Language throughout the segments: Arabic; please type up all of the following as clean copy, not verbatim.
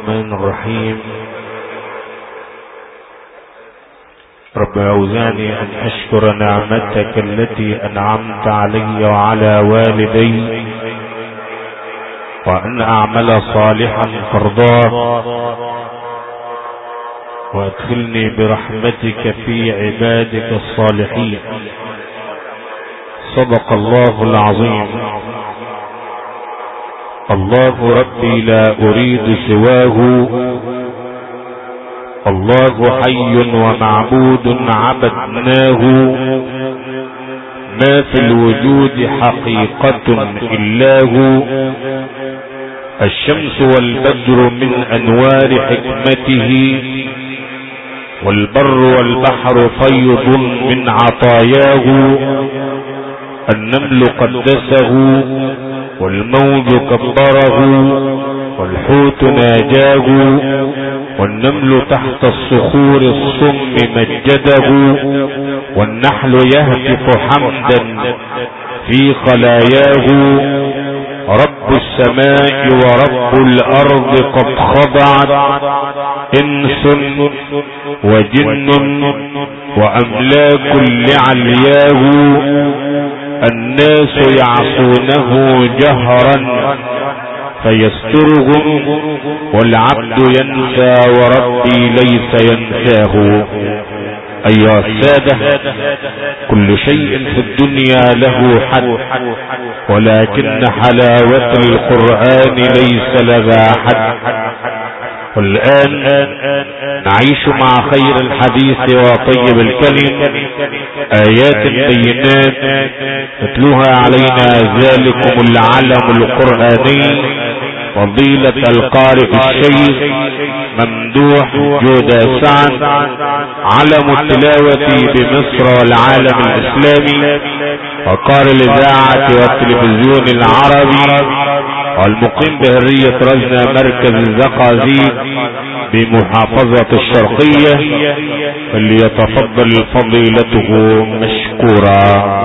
الرحمن الرحيم. رب أوزعني أن أشكر نعمتك التي أنعمت علي وعلى والدي، وأن أعمل صالحا ترضاه، وأدخلني برحمتك في عبادك الصالحين. صدق الله العظيم. الله ربي لا أريد سواه، الله حي ومعبود عبدناه، ما في الوجود حقيقة إلا هو، الشمس والبدر من أنوار حكمته، والبر والبحر فيض من عطاياه، النمل قدسه والموج كبره، والحوت ناجاه، والنمل تحت الصخور الصم مجده، والنحل يهتف حمدا في خلاياه. رب السماء ورب الأرض قد خضعت، إنس وجن وأملاك لعلياه، الناس يعصونه جهرا فيسترهم، والعبد ينسى وربي ليس ينساه. أيها السادة، كل شيء في الدنيا له حد، ولكن حلاوة القرآن ليس لها حد. والآن نعيش مع خير الحديث وطيب الكلم، آيات بينات يتلوها علينا ذلكم العلم القرآني، فضيلة القارئ الشيخ ممدوح جودة سعد، علم التلاوة بمصر والعالم الإسلامي، وقارئ الإذاعة والتلفزيون العربي، والمقيم بهرية رزنة مركز الزقازيق بمحافظة الشرقية، فليتفضل فضيلته مشكورا.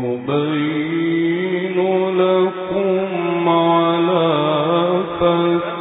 يبين لكم على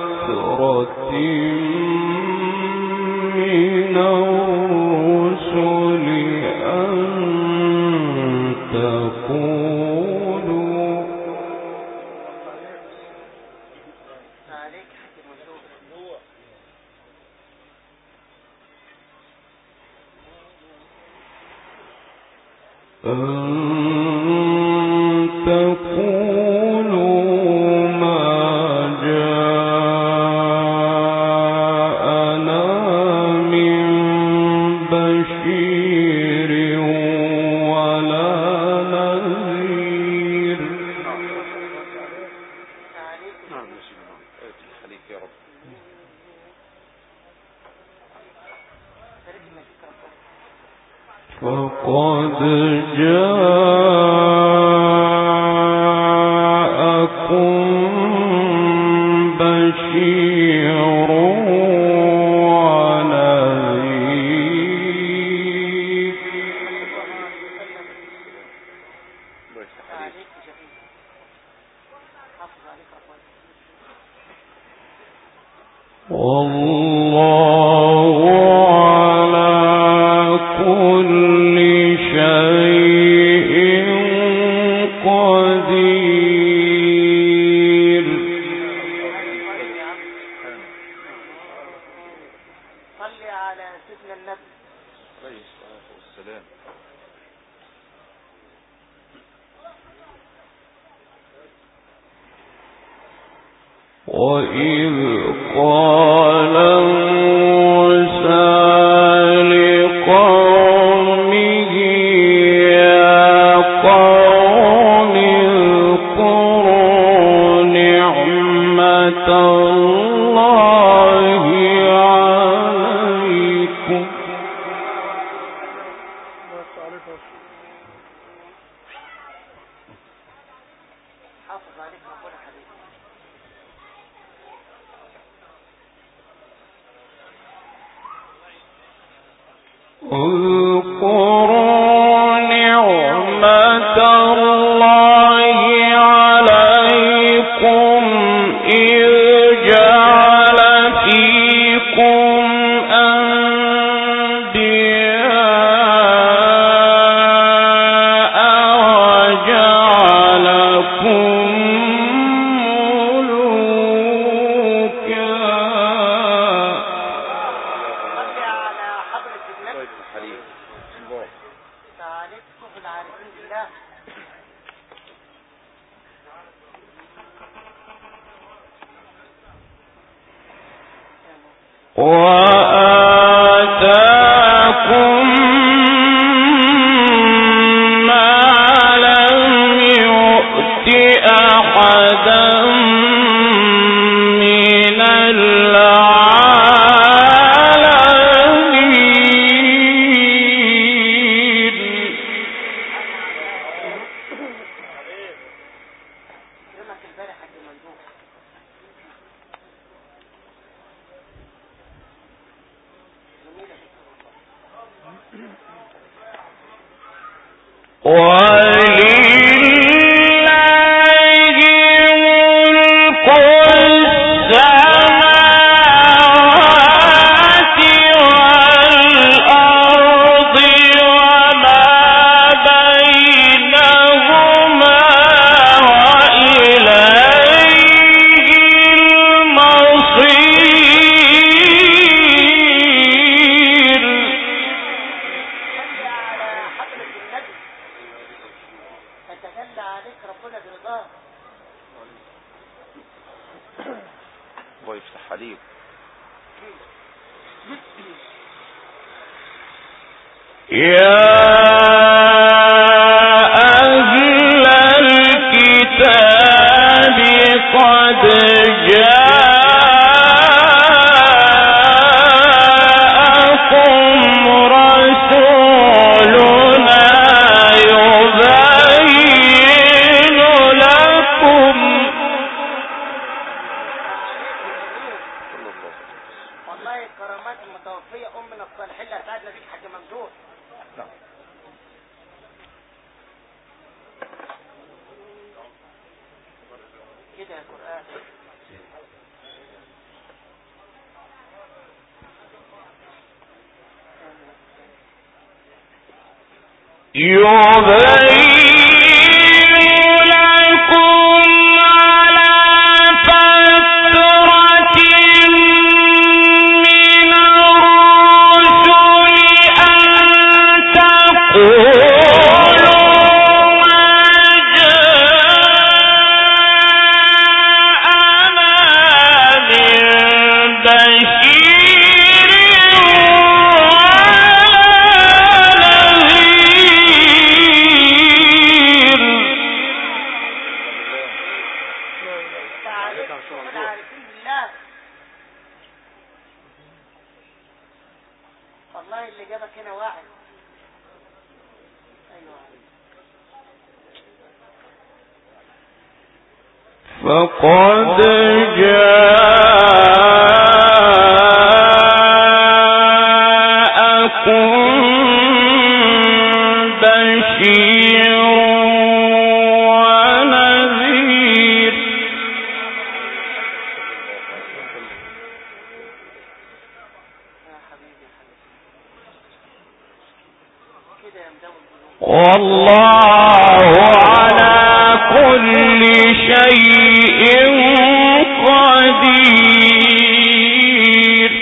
يبين لكم على فترة والله اللي جابك هنا واحد. ايوه فقد جاءكم بشير ونذير. والله على كل شيء قدير.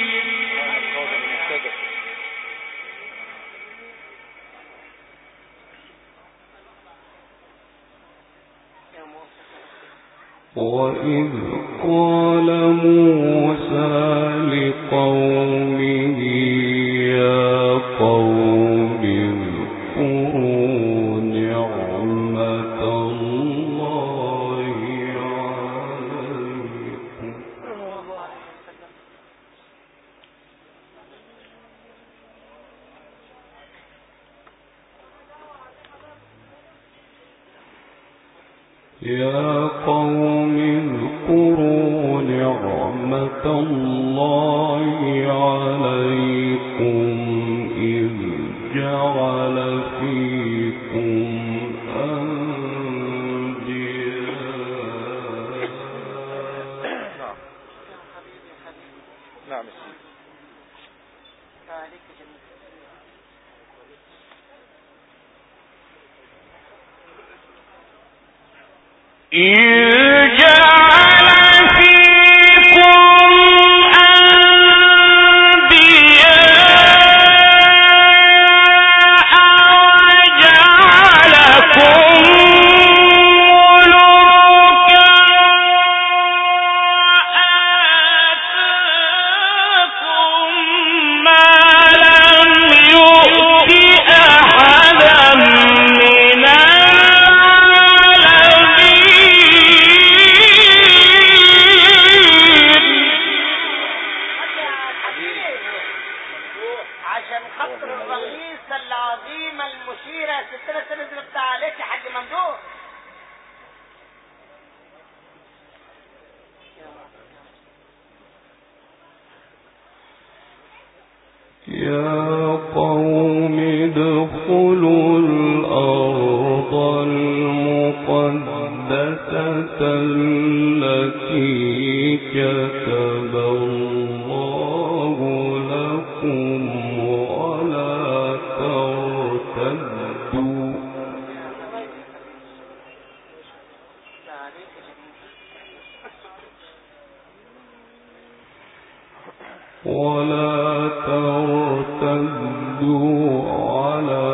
وإذ قال موسى لقومه يا قوم اذكروا نعمة الله عليكم يا قوم اذكروا نعمة الله عليكم إذ جعل فيكم أنبياء. نعم إذ جعل فيكم أنبياء وجعلكم ملوكا وآتاكم ما لم يؤت أحدا من عشان خاطر الرئيس العظيمة المشيرة ستنا تنزل بتاع عليك يا حاج ممدوح. يا قوم ادخلوا الأرض المقدسة التي كتب الله لكم ولا ترتدوا على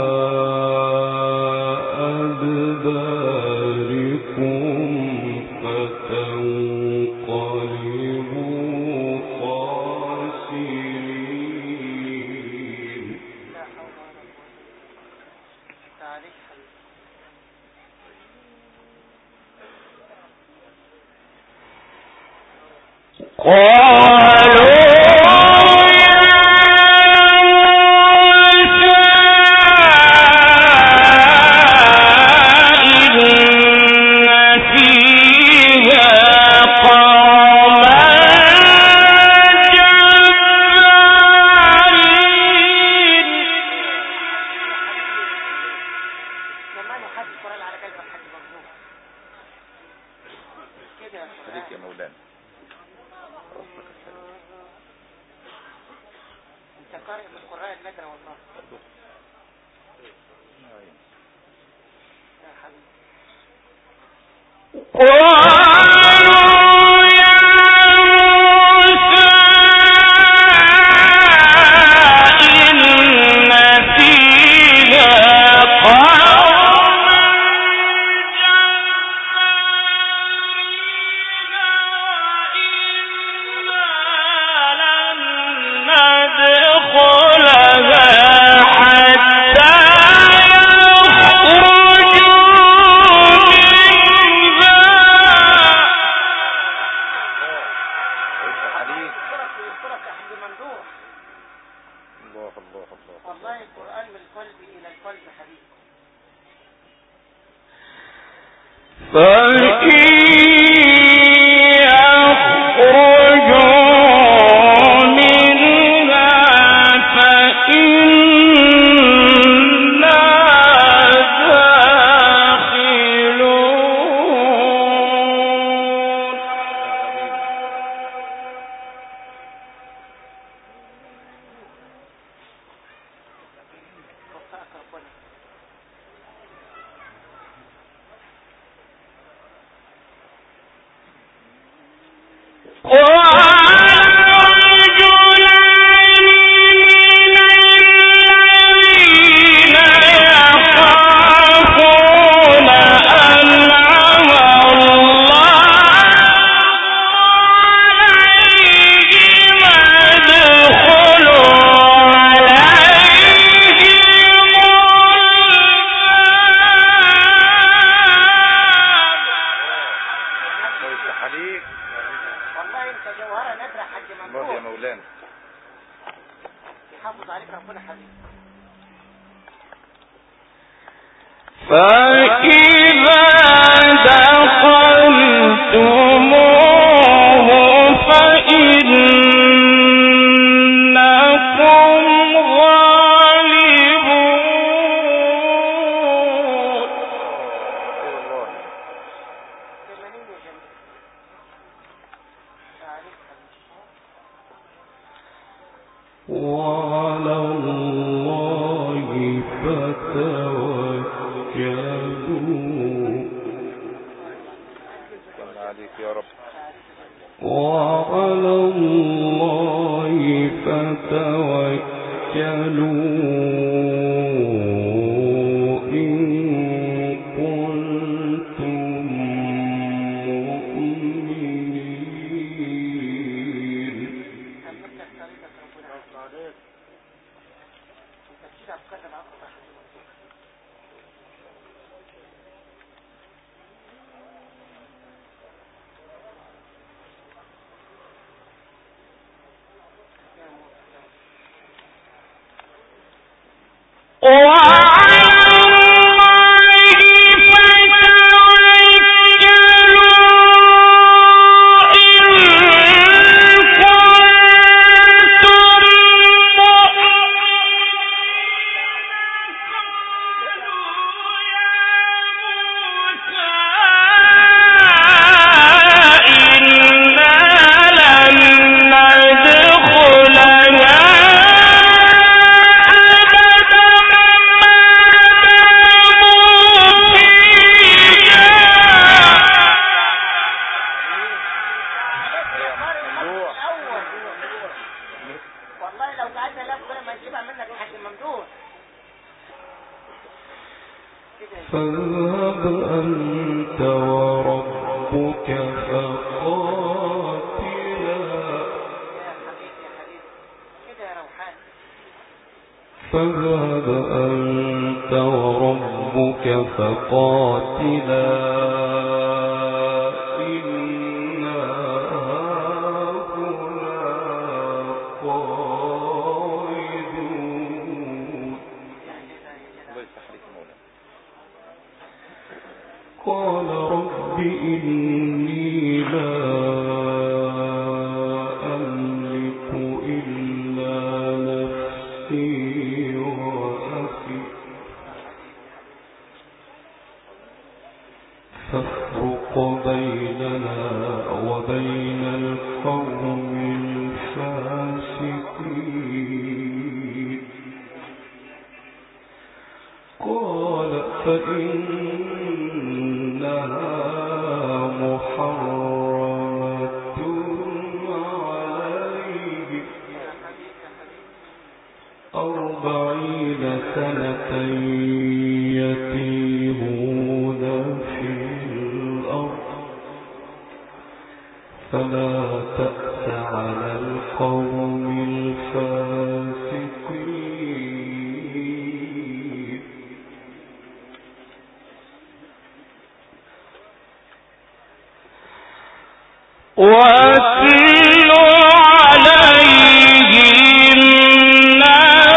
أدباركم فتنقلبوا خاسرين. قالوا يا مولانا انت قارئ من قراء النجرة والله يا حبيبي. الله الله الله. والله القرآن من القلب إلى القلب حبيب. فاذهب أنت وربك فقاتلا فاذهب أنت وربك فقاتلا إنا هنا قاعدون. قال رب إني لا أملك إلا نفسي وأخي فافرق بيننا وبين القوم الفاسقين. قال فإنها محرمة عليه 40 سنة يتيهون في الأرض فلا تأس على القوم الفاسقين. واتل عليهم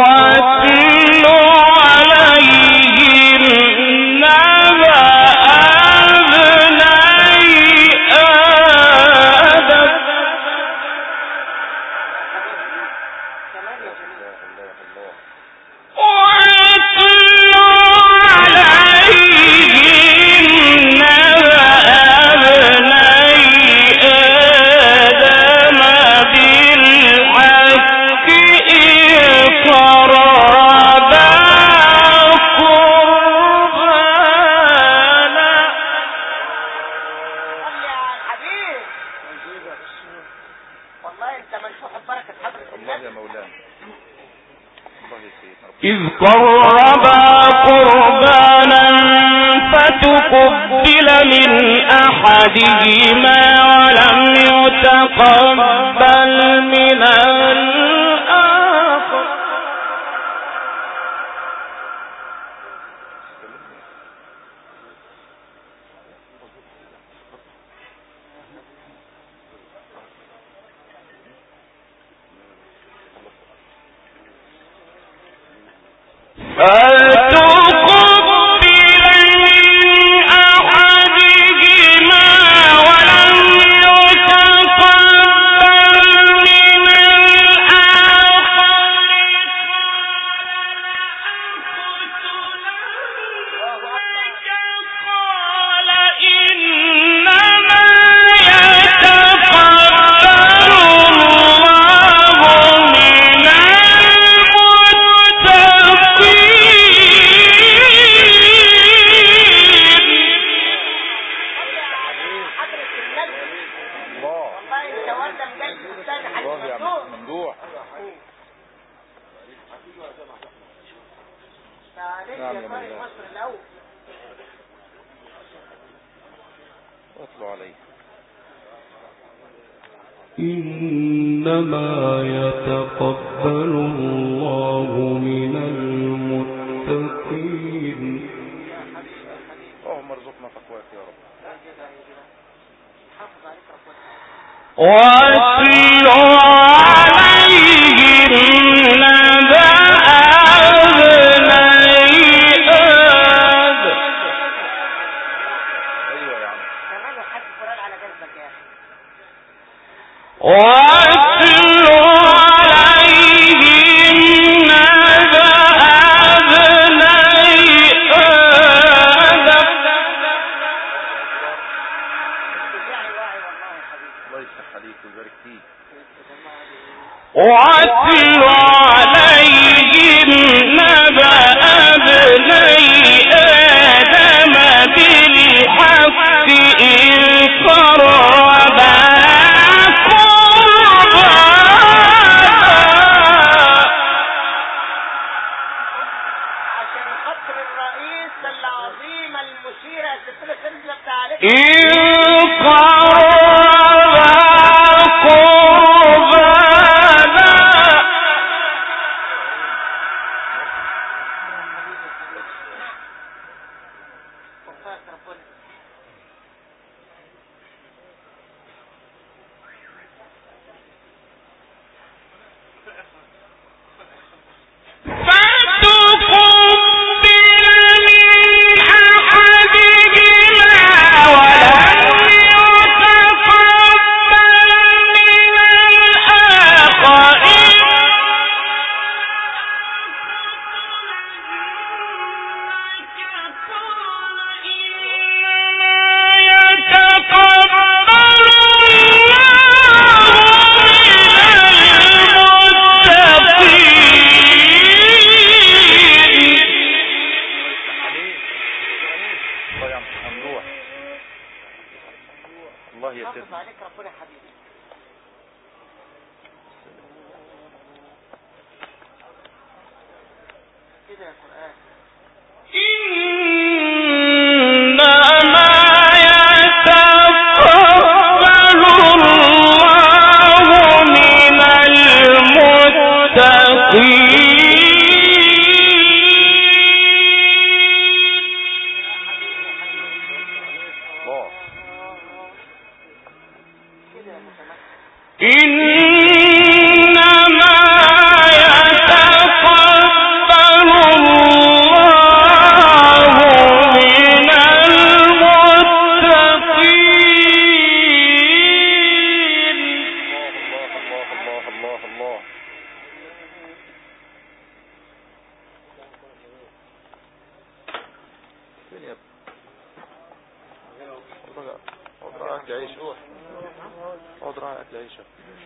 إذ قربا قربانا فتقبل من أحدهما ولم يتقبل من الآخر إنما يتقبل الله من المتقين. اللهم ارزقنا تقواك يا رب. واتل عليهم نبأ ابني آدم. ايوه يا عم كمان حد قرآن على قلبك يا اخي. واتل عليهم نبأ ابني آدم. الله يفتح عليك ويبارك فيك. واتل عليهم نبأ ابني آدم بالحق إذ قربا عشان خاطر الرئيس العظيم المشير السلسلة تنزل بتاع إنما يتقبل فين يا ابني؟ اقعد راعي اكل عيش. اقعد راعي اكل عيش.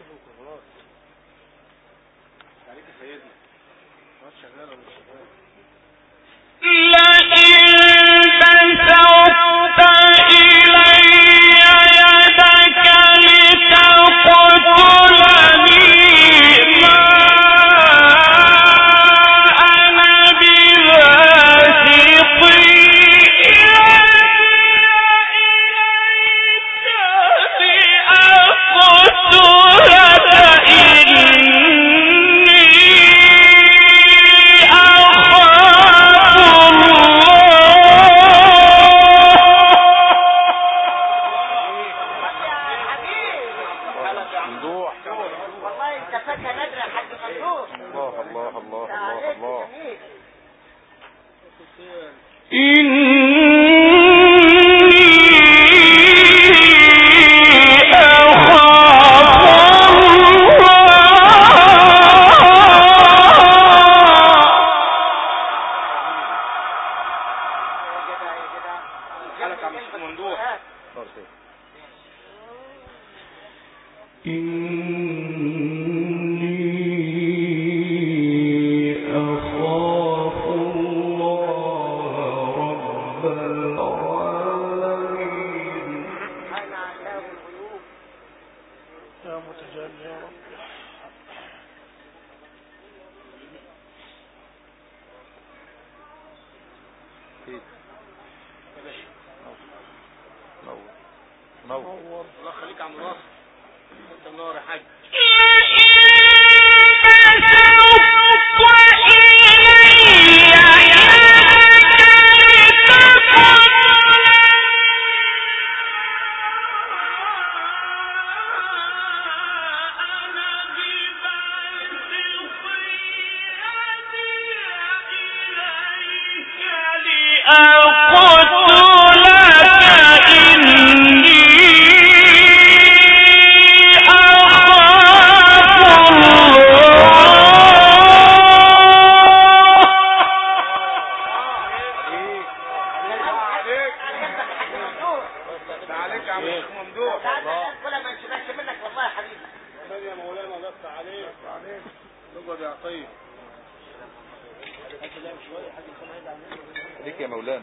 عليك يا سيدنا. شغال ولا مش شغال؟ الله خليك عم ناصر. انت منور يا حاج. عليك يا مولانا.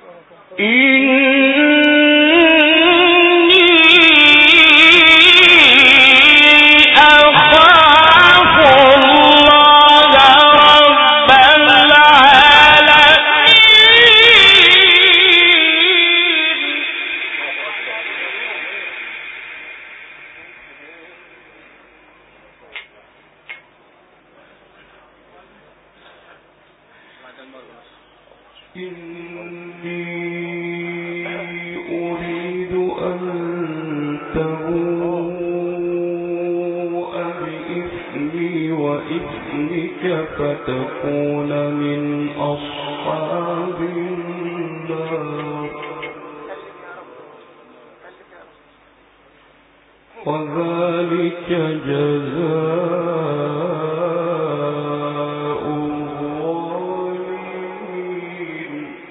فتكون من أصحاب النار وذلك جزاء الظالمين.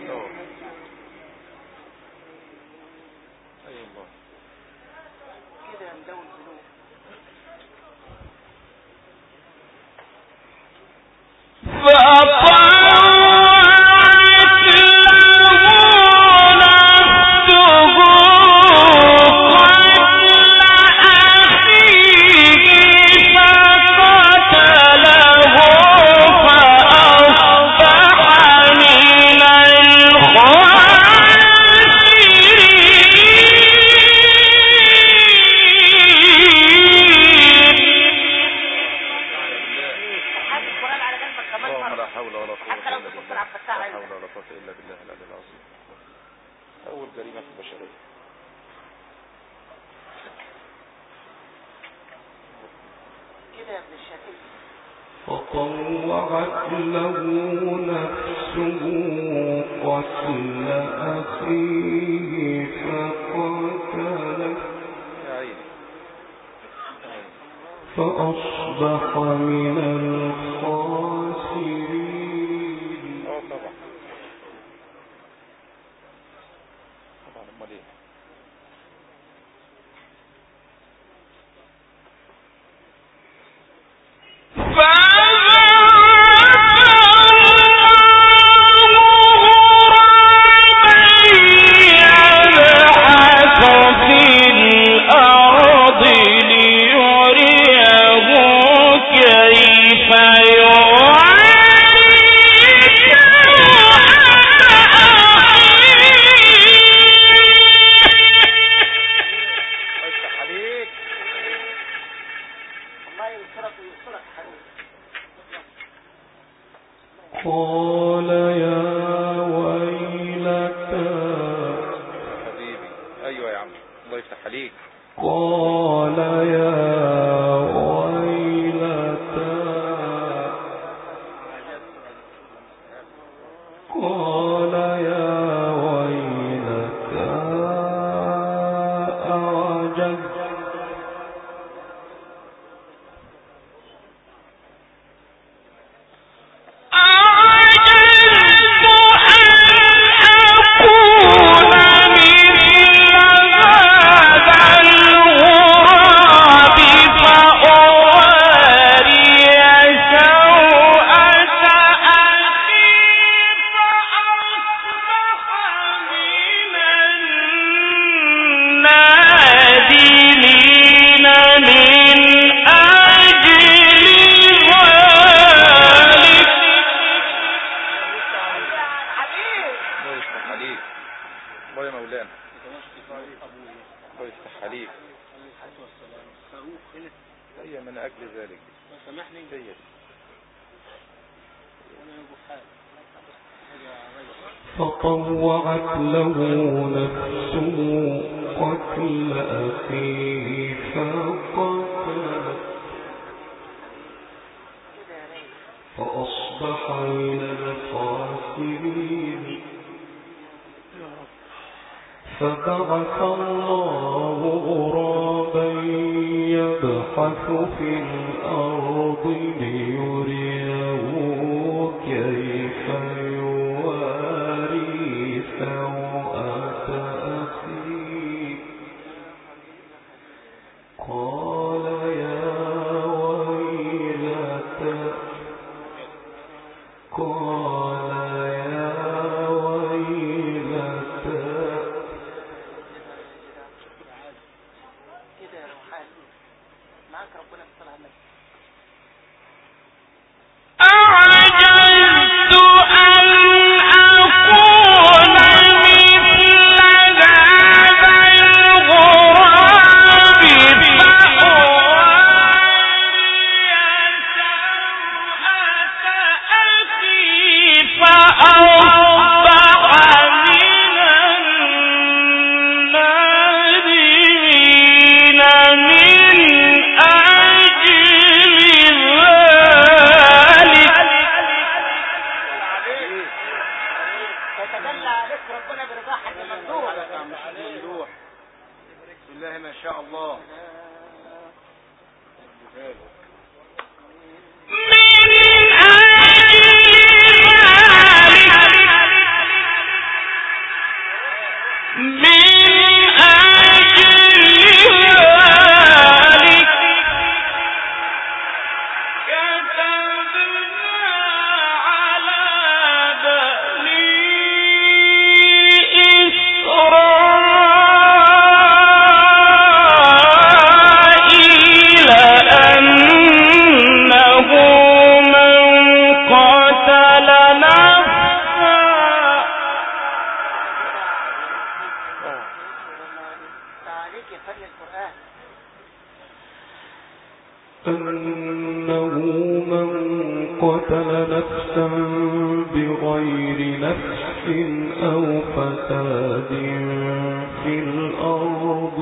فطوعت له نفسه قتل أخيه فقتله فأصبح من الخاسرين. قال يا ويلتى حبيبي. ايوه يا عم الله يفتح عليك. قال يا ويلتى قال يا ويلتى أعجزت فطوعت له نفسه قتل أخيه فقتله فأصبح من الخاسرين. فبعث الله غرابا يبحث في الأرض ليريه كيف يواري سوءة أخيه. قال يا ويلتى قال يا ويلتى الله ما شاء الله. أنه من قتل نفسا بغير نفس أو فساد في الأرض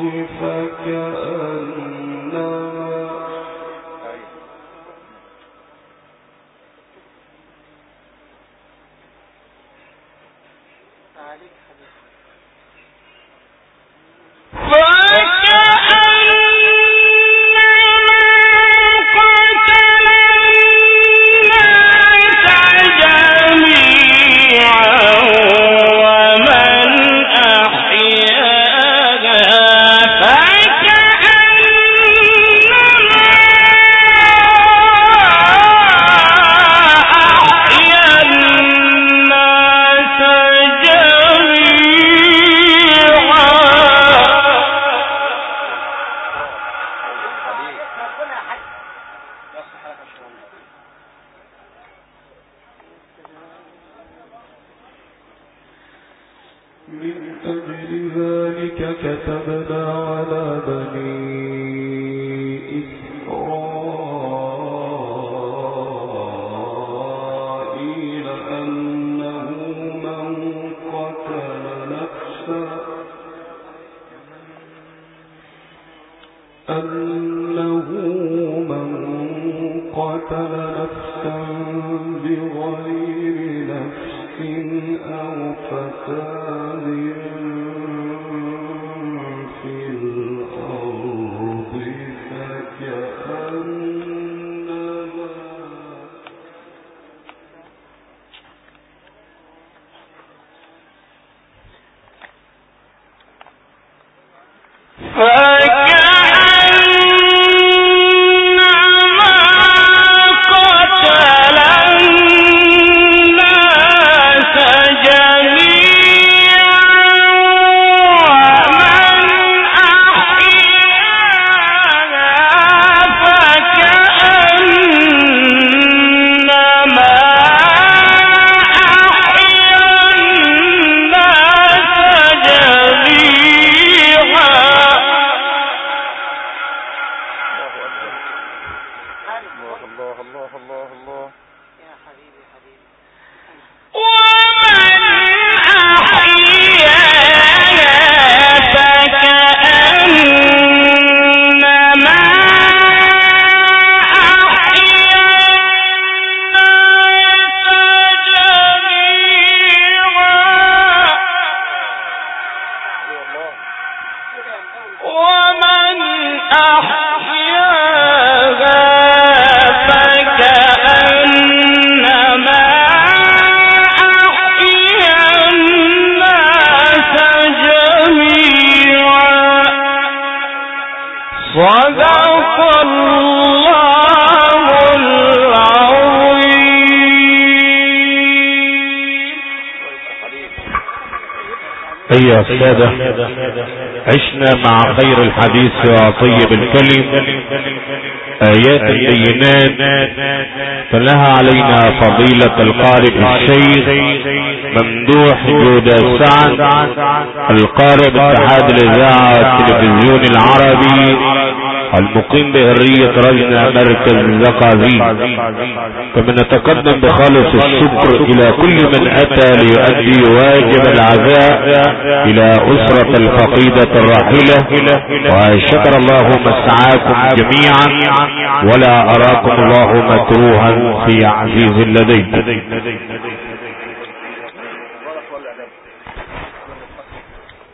من أجل ذلك كتبنا على بني إسرائيل أنه من قتل نفسا بغير نفس أو فساد في الأرض أيها السادة، عشنا مع خير الحديث وطيب الكلم آيات بينات تلاها علينا فضيلة القارئ الشيخ ممدوح جودة سعد القارئ باتحاد الإذاعة والتلفزيون العربي المقيم بهرية رجنا مركز زقازيق. كما نتقدم بخالص الشكر إلى كل من أتى ليؤدي واجب العزاء إلى أسرة الفقيدة الراحلة، وشكر الله مسعاكم جميعا ولا أراكم الله مكروها في عزيز لديه.